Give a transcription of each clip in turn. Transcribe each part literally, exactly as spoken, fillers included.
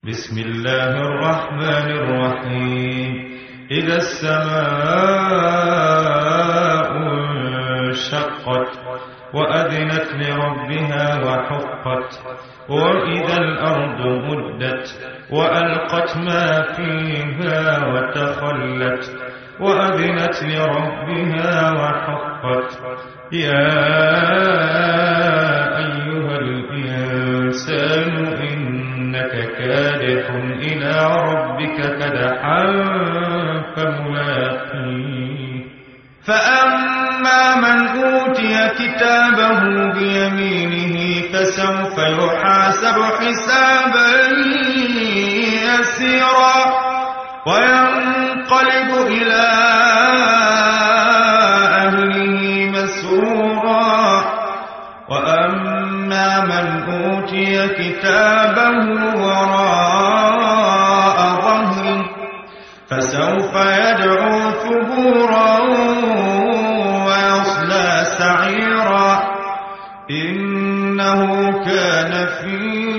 بسم الله الرحمن الرحيم. إذا السماء انشقت وأذنت لربها وحقت وإذا الأرض مدت وألقت ما فيها وتخلت وأذنت لربها وحقت يا أيها الإنسان إنك كادح إلى ربك كدحا فملاقيه فأما من أوتي كتابه بيمينه فسوف يحاسب حسابا يسيرا وينقلب إلى أهله مسرورا وأما من أوتي كتابه وراء ظهره فسوف يدعو ثبورا ويصلى سعيرا إنه كان في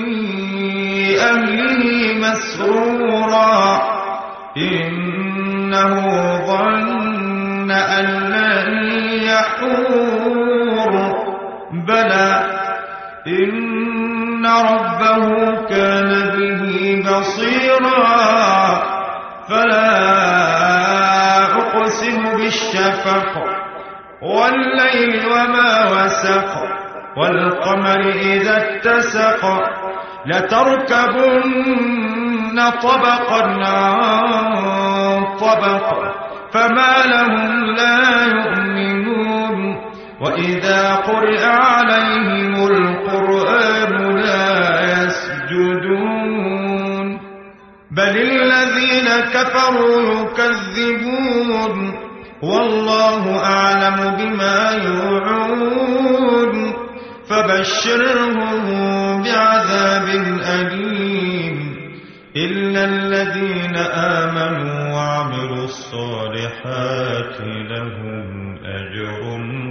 أهله مسرورا إنه ظن أن لن يحور بلى إن ربه كان به بصيرا فلا أقسم بالشفق والليل وما وسق والقمر إذا اتسق لتركبن طبقا عن طبق فما لهم لا يؤمنون وإذا قرئ عليهم القرآن لا يسجدون بل الذين كفروا يكذبون والله أعلم بما يوعون فبشرهم بعذاب أليم إلا الذين آمنوا وعملوا الصالحات لهم أجر